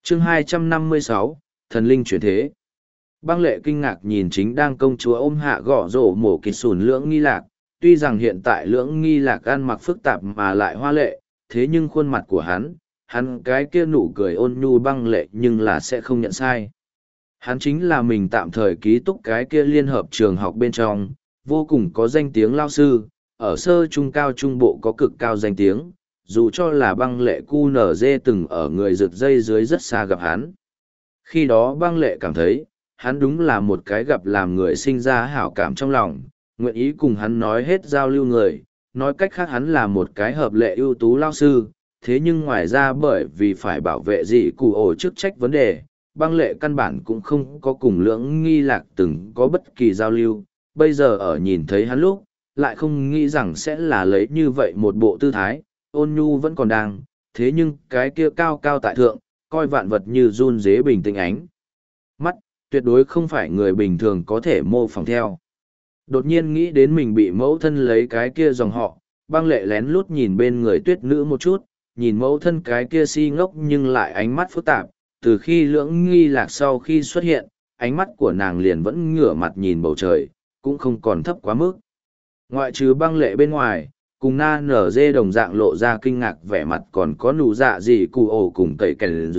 Chương 256, Thần Linh chuyển thế. Băng lệ kinh ngạc nhìn chính đang công chúa ôm hạ gõ rổ mổ kịch sùn lưỡng nghi lạc, tuy rằng hiện tại lưỡng nghi lạc ăn mặc phức tạp mà lại hoa lệ, thế nhưng khuôn mặt của hắn cái kia nụ cười ôn nhu băng lệ nhưng là sẽ không nhận sai. Hắn chính là mình tạm thời ký túc cái kia liên hợp trường học bên trong, vô cùng có danh tiếng lao sư, ở sơ trung cao trung bộ có cực cao danh tiếng, dù cho là băng lệ QNZ từng ở người rực dây dưới rất xa gặp hắn. Khi đó băng lệ cảm thấy, hắn đúng là một cái gặp làm người sinh ra hảo cảm trong lòng, nguyện ý cùng hắn nói hết giao lưu người, nói cách khác hắn là một cái hợp lệ ưu tú lao sư, thế nhưng ngoài ra bởi vì phải bảo vệ dị cụ ổ chức trách vấn đề, băng lệ căn bản cũng không có cùng lưỡng nghi lạc từng có bất kỳ giao lưu, bây giờ ở nhìn thấy hắn lúc, lại không nghĩ rằng sẽ là lấy như vậy một bộ tư thái, ôn nhu vẫn còn đang, thế nhưng cái kia cao cao tại thượng, coi vạn vật như run dế bình tĩnh ánh. Mắt, tuyệt đối không phải người bình thường có thể mô phỏng theo. Đột nhiên nghĩ đến mình bị mẫu thân lấy cái kia dòng họ, băng lệ lén lút nhìn bên người tuyết nữ một chút, nhìn mẫu thân cái kia si ngốc nhưng lại ánh mắt phức tạp, từ khi lưỡng nghi lạc sau khi xuất hiện, ánh mắt của nàng liền vẫn ngửa mặt nhìn bầu trời, cũng không còn thấp quá mức. Ngoại trừ băng lệ bên ngoài, cùng na nở dê đồng dạng lộ ra kinh ngạc vẻ mặt còn có nụ dạ gì cụ ổ cùng tẩy kèn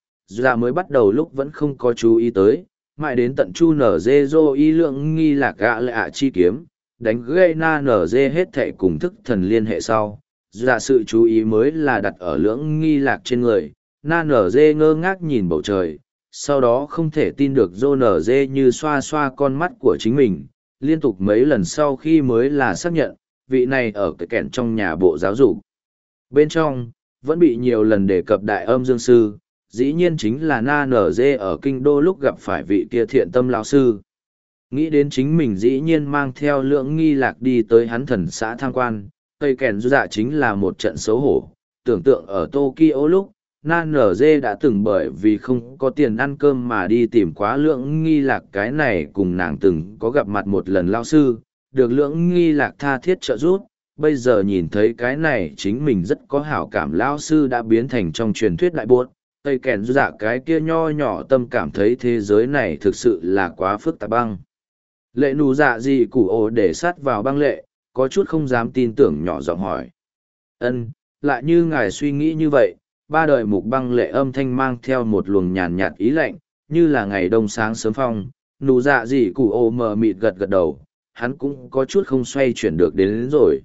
dạ mới bắt đầu lúc vẫn không có chú ý tới, mãi đến tận chu nở dê dô y lượng nghi lạc gạ lệ ạ chi kiếm, đánh gây na nở dê hết thệ cùng thức thần liên hệ sau. Dạ sự chú ý mới là đặt ở lưỡng nghi lạc trên người, na nở dê ngơ ngác nhìn bầu trời, sau đó không thể tin được dô nở dê như xoa xoa con mắt của chính mình, liên tục mấy lần sau khi mới là xác nhận, vị này ở cái kẻn trong nhà bộ giáo dục. Bên trong, vẫn bị nhiều lần đề cập đại âm dương sư, dĩ nhiên chính là na nở dê ở kinh đô lúc gặp phải vị kia thiện tâm lão sư. Nghĩ đến chính mình dĩ nhiên mang theo lưỡng nghi lạc đi tới hắn thần xã tham quan, cây kèn dạ chính là một trận xấu hổ. Tưởng tượng ở Tokyo lúc, na nở dê đã từng bởi vì không có tiền ăn cơm mà đi tìm quá lưỡng nghi lạc cái này cùng nàng từng có gặp mặt một lần lao sư, được lưỡng nghi lạc tha thiết trợ giúp. Bây giờ nhìn thấy cái này chính mình rất có hảo cảm lao sư đã biến thành trong truyền thuyết đại buốt. Tây kèn dạ cái kia nho nhỏ tâm cảm thấy thế giới này thực sự là quá phức tạp băng. Lệ nụ dạ gì củ ồ để sát vào băng lệ, có chút không dám tin tưởng nhỏ giọng hỏi. Ân, lại như ngài suy nghĩ như vậy, ba đời mục băng lệ âm thanh mang theo một luồng nhàn nhạt ý lạnh, như là ngày đông sáng sớm phong, nụ dạ gì củ ồ mờ mịt gật gật đầu, hắn cũng có chút không xoay chuyển được đến rồi.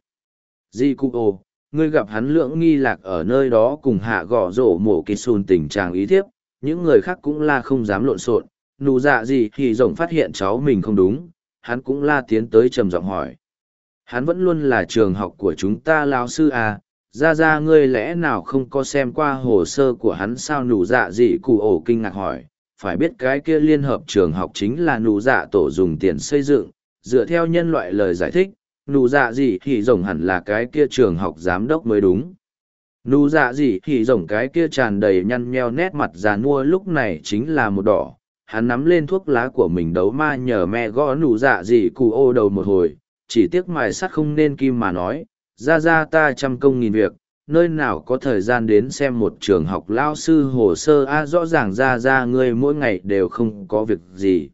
Di cụ ồ, ngươi gặp hắn lưỡng nghi lạc ở nơi đó cùng hạ gõ rổ mổ kịch xùn tình trạng ý thiếp, những người khác cũng là không dám lộn xộn. Nụ dạ gì thì rồng phát hiện cháu mình không đúng, hắn cũng la tiến tới trầm giọng hỏi. Hắn vẫn luôn là trường học của chúng ta lao sư à, ra ngươi lẽ nào không có xem qua hồ sơ của hắn sao? Nụ dạ gì cụ ổ kinh ngạc hỏi, phải biết cái kia liên hợp trường học chính là nụ dạ tổ dùng tiền xây dựng, dựa theo nhân loại lời giải thích, nụ dạ gì thì rồng hẳn là cái kia trường học giám đốc mới đúng. Nụ dạ gì thì rồng cái kia tràn đầy nhăn nheo nét mặt già nua lúc này chính là một đỏ, hắn nắm lên thuốc lá của mình đấu ma nhờ mẹ gõ nụ dạ gì cụ ô đầu một hồi, chỉ tiếc mài sắt không nên kim mà nói, ra ta trăm công nghìn việc, nơi nào có thời gian đến xem một trường học lao sư hồ sơ a, rõ ràng ra ngươi mỗi ngày đều không có việc gì.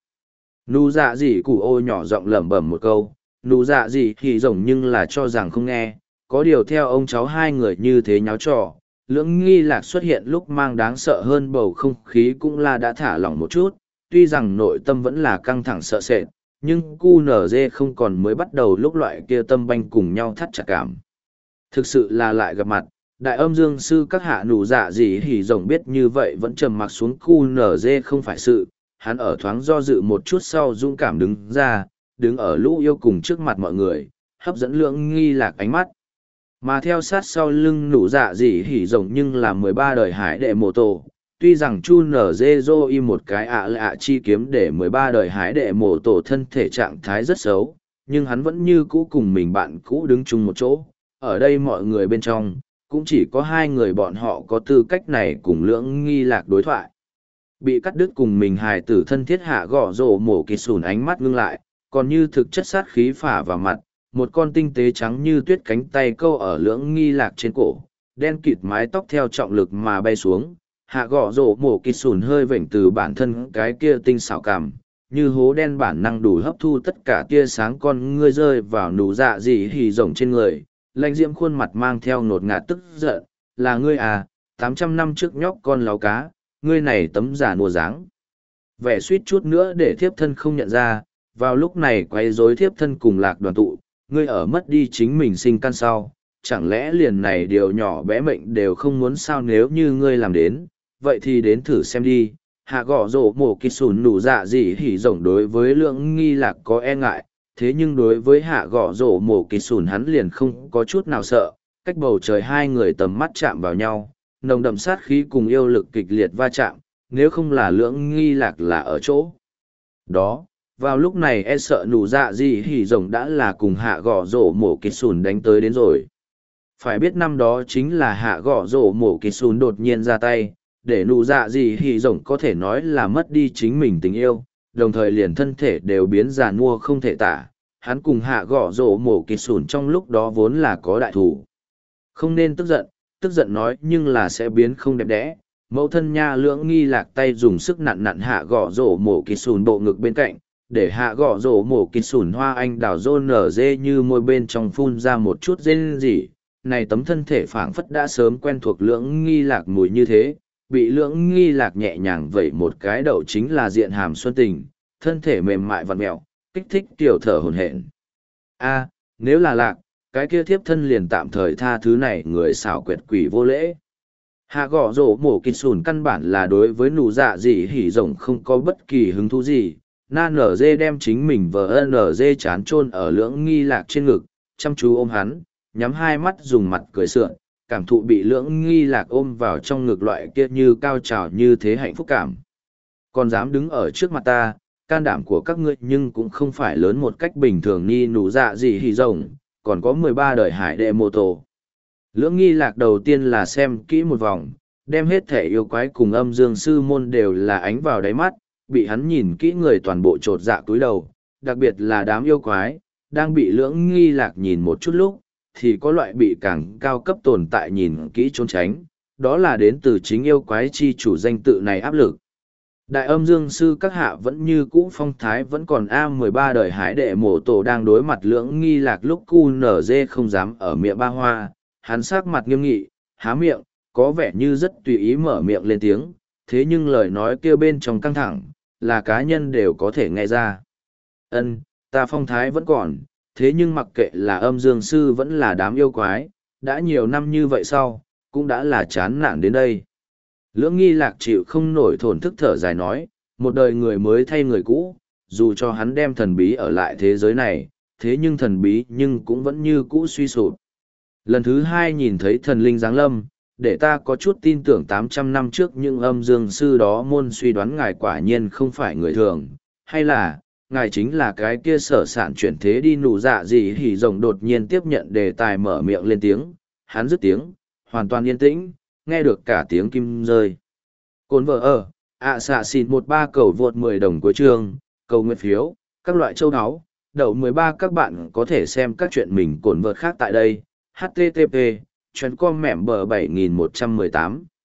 Nụ dạ gì cụ ô nhỏ giọng lẩm bẩm một câu, nụ dạ gì thì rồng nhưng là cho rằng không nghe, có điều theo ông cháu hai người như thế nháo trò, lưỡng nghi lạc xuất hiện lúc mang đáng sợ hơn bầu không khí cũng là đã thả lỏng một chút, tuy rằng nội tâm vẫn là căng thẳng sợ sệt, nhưng QNZ không còn mới bắt đầu lúc loại kia tâm banh cùng nhau thắt chặt cảm. Thực sự là lại gặp mặt, đại âm dương sư các hạ nụ dạ gì hỉ rồng biết như vậy vẫn trầm mặc xuống. QNZ không phải sự, hắn ở thoáng do dự một chút sau dũng cảm đứng ra, đứng ở lũ yêu cùng trước mặt mọi người, hấp dẫn lưỡng nghi lạc ánh mắt. Mà theo sát sau lưng nụ dạ gì hỉ rồng nhưng là 13 đời hải đệ mô tổ. Tuy rằng chu nở dê dô y một cái ạ chi kiếm để 13 đời hải đệ mô tổ thân thể trạng thái rất xấu, nhưng hắn vẫn như cũ cùng mình bạn cũ đứng chung một chỗ. Ở đây mọi người bên trong, cũng chỉ có hai người bọn họ có tư cách này cùng lưỡng nghi lạc đối thoại. Bị cắt đứt cùng mình hài tử thân thiết hạ gõ rổ mổ kịt sùn ánh mắt ngưng lại, còn như thực chất sát khí phả vào mặt, một con tinh tế trắng như tuyết cánh tay câu ở lưỡng nghi lạc trên cổ, đen kịt mái tóc theo trọng lực mà bay xuống, hạ gõ rổ mổ kịt sùn hơi vểnh từ bản thân cái kia tinh xảo cảm, như hố đen bản năng đủ hấp thu tất cả tia sáng con ngươi rơi vào nụ dạ dị hỉ rồng trên người, lãnh diễm khuôn mặt mang theo nột ngạt tức giận, là ngươi à, 800 năm trước nhóc con láo cá, ngươi này tấm giả nùa dáng. Vẻ suýt chút nữa để thiếp thân không nhận ra, vào lúc này quay rối thiếp thân cùng lạc đoàn tụ, ngươi ở mất đi chính mình sinh căn sau, chẳng lẽ liền này điều nhỏ bé mệnh đều không muốn sao nếu như ngươi làm đến, vậy thì đến thử xem đi. Hạ gõ rổ mổ kịt sùn nụ dạ dị hỉ rồng đối với lượng nghi lạc có e ngại, thế nhưng đối với hạ gõ rổ mổ kịt sùn hắn liền không có chút nào sợ, cách bầu trời hai người tầm mắt chạm vào nhau, nồng đậm sát khí cùng yêu lực kịch liệt va chạm, nếu không là lượng nghi lạc là ở chỗ đó. Vào lúc này e sợ nụ dạ dị hỉ rồng đã là cùng hạ gõ rổ mổ kịt sùn đánh tới đến rồi. Phải biết năm đó chính là hạ gõ rổ mổ kịt sùn đột nhiên ra tay, để nụ dạ dị hỉ rồng có thể nói là mất đi chính mình tình yêu, đồng thời liền thân thể đều biến già nua không thể tả. Hắn cùng hạ gõ rổ mổ kịt sùn trong lúc đó vốn là có đại thủ. Không nên tức giận nói nhưng là sẽ biến không đẹp đẽ. Mẫu thân nha lưỡng nghi lạc tay dùng sức nặn nặn hạ gõ rổ mổ kịt sùn bộ ngực bên cạnh, để hạ gõ rổ mổ kịt sùn hoa anh đào rô nở dê như môi bên trong phun ra một chút rên rỉ. Này tấm thân thể phảng phất đã sớm quen thuộc lưỡng nghi lạc mùi như thế, bị lưỡng nghi lạc nhẹ nhàng vẩy một cái đầu chính là diện hàm xuân tình, thân thể mềm mại vặn mẹo, kích thích tiểu thở hồn hển. A, nếu là lạc, cái kia thiếp thân liền tạm thời tha thứ này người xảo quyệt quỷ vô lễ. Hạ gõ rổ mổ kịt sùn căn bản là đối với nụ dạ dị hỉ rồng không có bất kỳ hứng thú gì. Na nở dê đem chính mình vờ nở dê chán chôn ở lưỡng nghi lạc trên ngực, chăm chú ôm hắn, nhắm hai mắt dùng mặt cười sượn, cảm thụ bị lưỡng nghi lạc ôm vào trong ngực loại kia như cao trào như thế hạnh phúc cảm. Còn dám đứng ở trước mặt ta, can đảm của các ngươi nhưng cũng không phải lớn một cách bình thường ni nụ dạ dị hỉ rồng, còn có 13 đời hải đệ mô tô. Lưỡng nghi lạc đầu tiên là xem kỹ một vòng, đem hết thể yêu quái cùng âm dương sư môn đều là ánh vào đáy mắt, bị hắn nhìn kỹ người toàn bộ trột dạ túi đầu, đặc biệt là đám yêu quái, đang bị lưỡng nghi lạc nhìn một chút lúc, thì có loại bị càng cao cấp tồn tại nhìn kỹ trốn tránh, đó là đến từ chính yêu quái chi chủ danh tự này áp lực. Đại âm dương sư các hạ vẫn như cũ phong thái vẫn còn A13 đời hải đệ mổ tổ đang đối mặt lưỡng nghi lạc lúc QNZ không dám ở miệng ba hoa, hắn sắc mặt nghiêm nghị, há miệng, có vẻ như rất tùy ý mở miệng lên tiếng, thế nhưng lời nói kia bên trong căng thẳng, là cá nhân đều có thể nghe ra. Ta phong thái vẫn còn, thế nhưng mặc kệ là âm dương sư vẫn là đám yêu quái, đã nhiều năm như vậy sau, cũng đã là chán nản đến đây. Lưỡng nghi lạc chịu không nổi thổn thức thở dài nói, một đời người mới thay người cũ, dù cho hắn đem thần bí ở lại thế giới này, thế nhưng thần bí nhưng cũng vẫn như cũ suy sụp. Lần thứ hai nhìn thấy thần linh giáng lâm, để ta có chút tin tưởng 800 năm trước những âm dương sư đó môn suy đoán ngài quả nhiên không phải người thường, hay là, ngài chính là cái kia sở sản chuyển thế đi nụ dạ gì hỉ rồng đột nhiên tiếp nhận đề tài mở miệng lên tiếng, hắn dứt tiếng, hoàn toàn yên tĩnh, nghe được cả tiếng kim rơi. Cồn vợ ở, xạ xịn 13 cầu vượt 10 đồng của trường, cầu nguyện phiếu, các loại châu áo, đậu 13 các bạn có thể xem các chuyện mình cồn vợt khác tại đây, http, chuyến com mẻm bờ 7118.